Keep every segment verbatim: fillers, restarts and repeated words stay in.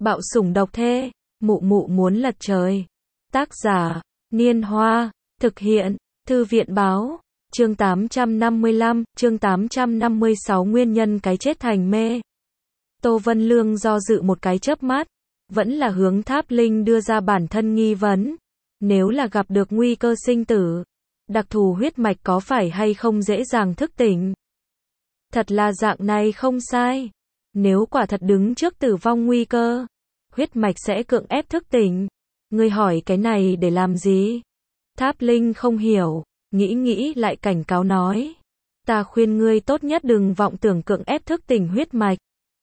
Bạo sủng độc thê, mụ mụ muốn lật trời. Tác giả, Niên Hoa, thực hiện, Thư viện báo, chương tám trăm năm mươi lăm, chương tám trăm năm mươi sáu nguyên nhân cái chết thành mê. Tô Vân Lương do dự một cái chớp mắt, vẫn là hướng Tháp Linh đưa ra bản thân nghi vấn. Nếu là gặp được nguy cơ sinh tử, đặc thù huyết mạch có phải hay không dễ dàng thức tỉnh? Thật là dạng này không sai. Nếu quả thật đứng trước tử vong nguy cơ, huyết mạch sẽ cưỡng ép thức tỉnh. Ngươi hỏi cái này để làm gì? Tháp Linh không hiểu, nghĩ nghĩ lại cảnh cáo nói. Ta khuyên ngươi tốt nhất đừng vọng tưởng cưỡng ép thức tỉnh huyết mạch.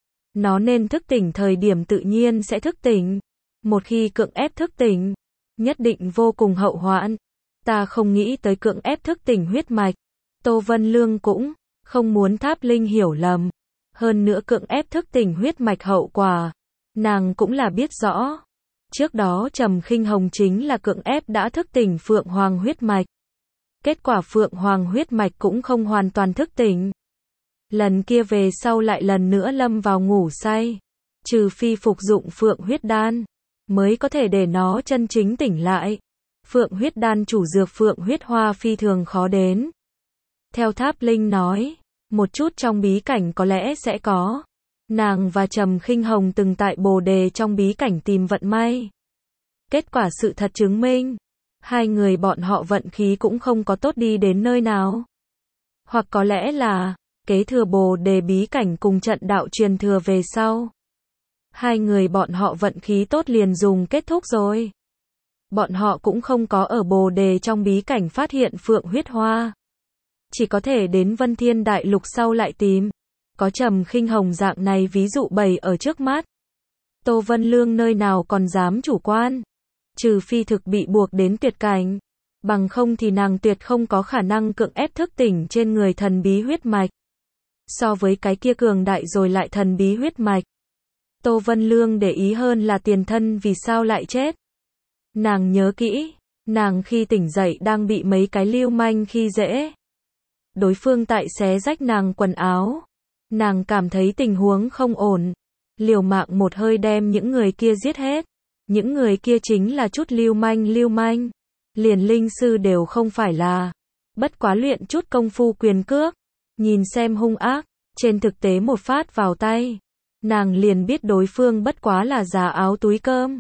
Nó nên thức tỉnh thời điểm tự nhiên sẽ thức tỉnh. Một khi cưỡng ép thức tỉnh, nhất định vô cùng hậu hoạn. Ta không nghĩ tới cưỡng ép thức tỉnh huyết mạch. Tô Vân Lương cũng không muốn Tháp Linh hiểu lầm. Hơn nữa cưỡng ép thức tỉnh huyết mạch hậu quả, nàng cũng là biết rõ. Trước đó Trầm Khinh Hồng chính là cưỡng ép đã thức tỉnh Phượng Hoàng huyết mạch. Kết quả Phượng Hoàng huyết mạch cũng không hoàn toàn thức tỉnh. Lần kia về sau lại lần nữa lâm vào ngủ say. Trừ phi phục dụng Phượng huyết đan, mới có thể để nó chân chính tỉnh lại. Phượng huyết đan chủ dược Phượng huyết hoa phi thường khó đến. Theo Tháp Linh nói, một chút trong bí cảnh có lẽ sẽ có. Nàng và Trầm Khinh Hồng từng tại Bồ Đề trong bí cảnh tìm vận may. Kết quả sự thật chứng minh, hai người bọn họ vận khí cũng không có tốt đi đến nơi nào. Hoặc có lẽ là, kế thừa Bồ Đề bí cảnh cùng trận đạo truyền thừa về sau. Hai người bọn họ vận khí tốt liền dùng kết thúc rồi. Bọn họ cũng không có ở Bồ Đề trong bí cảnh phát hiện Phượng huyết hoa. Chỉ có thể đến Vân Thiên Đại Lục sau lại tìm. Có Trầm Khinh Hồng dạng này ví dụ bày ở trước mắt. Tô Vân Lương nơi nào còn dám chủ quan. Trừ phi thực bị buộc đến tuyệt cảnh. Bằng không thì nàng tuyệt không có khả năng cưỡng ép thức tỉnh trên người thần bí huyết mạch. So với cái kia cường đại rồi lại thần bí huyết mạch. Tô Vân Lương để ý hơn là tiền thân vì sao lại chết. Nàng nhớ kỹ, nàng khi tỉnh dậy đang bị mấy cái lưu manh khi dễ. Đối phương tại xé rách nàng quần áo. Nàng cảm thấy tình huống không ổn. Liều mạng một hơi đem những người kia giết hết. Những người kia chính là chút lưu manh lưu manh. Liền linh sư đều không phải là. Bất quá luyện chút công phu quyền cước. Nhìn xem hung ác. Trên thực tế một phát vào tay. Nàng liền biết đối phương bất quá là già áo túi cơm.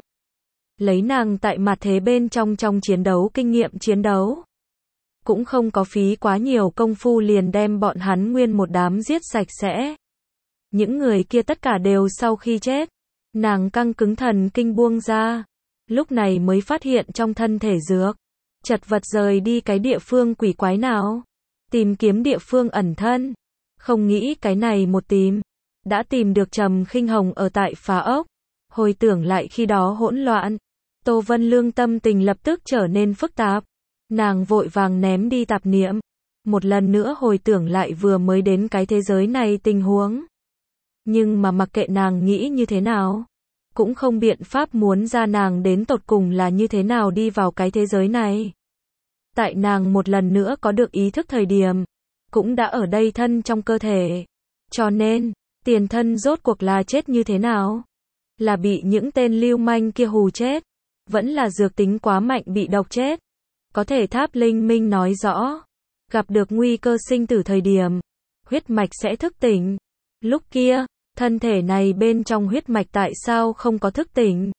Lấy nàng tại mặt thế bên trong trong chiến đấu kinh nghiệm chiến đấu. Cũng không có phí quá nhiều công phu liền đem bọn hắn nguyên một đám giết sạch sẽ. Những người kia tất cả đều sau khi chết. Nàng căng cứng thần kinh buông ra. Lúc này mới phát hiện trong thân thể dược. Chật vật rời đi cái địa phương quỷ quái nào. Tìm kiếm địa phương ẩn thân. Không nghĩ cái này một tìm. Đã tìm được Trầm Khinh Hồng ở tại phá ốc. Hồi tưởng lại khi đó hỗn loạn. Tô Vân Lương tâm tình lập tức trở nên phức tạp. Nàng vội vàng ném đi tạp niệm. Một lần nữa hồi tưởng lại vừa mới đến cái thế giới này tình huống. Nhưng mà mặc kệ nàng nghĩ như thế nào. Cũng không biện pháp muốn ra nàng đến tột cùng là như thế nào đi vào cái thế giới này. Tại nàng một lần nữa có được ý thức thời điểm. Cũng đã ở đây thân trong cơ thể. Cho nên, tiền thân rốt cuộc là chết như thế nào? Là bị những tên lưu manh kia hù chết. Vẫn là dược tính quá mạnh bị độc chết. Có thể Tháp Linh Minh nói rõ. Gặp được nguy cơ sinh tử thời điểm. Huyết mạch sẽ thức tỉnh. Lúc kia, thân thể này bên trong huyết mạch tại sao không có thức tỉnh?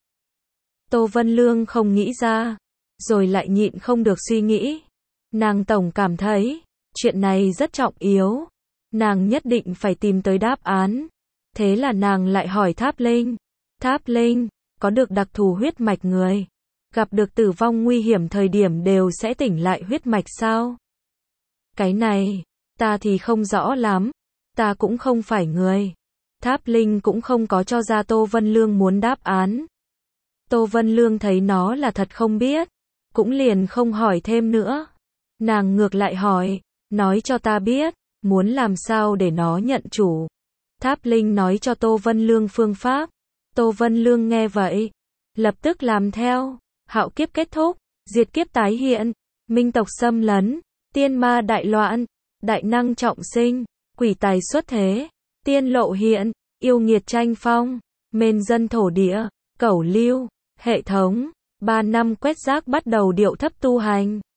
Tô Vân Lương không nghĩ ra. Rồi lại nhịn không được suy nghĩ. Nàng tổng cảm thấy. Chuyện này rất trọng yếu. Nàng nhất định phải tìm tới đáp án. Thế là nàng lại hỏi Tháp Linh. Tháp Linh, có được đặc thù huyết mạch người. Gặp được tử vong nguy hiểm thời điểm đều sẽ tỉnh lại huyết mạch sao? Cái này, ta thì không rõ lắm. Ta cũng không phải người. Tháp Linh cũng không có cho ra Tô Vân Lương muốn đáp án. Tô Vân Lương thấy nó là thật không biết. Cũng liền không hỏi thêm nữa. Nàng ngược lại hỏi. Nói cho ta biết. Muốn làm sao để nó nhận chủ. Tháp Linh nói cho Tô Vân Lương phương pháp. Tô Vân Lương nghe vậy. Lập tức làm theo. Hạo kiếp kết thúc. Diệt kiếp tái hiện. Minh tộc xâm lấn. Tiên ma đại loạn. Đại năng trọng sinh. Quỷ tài xuất thế. Tiên lộ hiện. Yêu nghiệt tranh phong. Mên dân thổ địa, cẩu lưu, hệ thống, ba năm quét rác bắt đầu điệu thấp tu hành.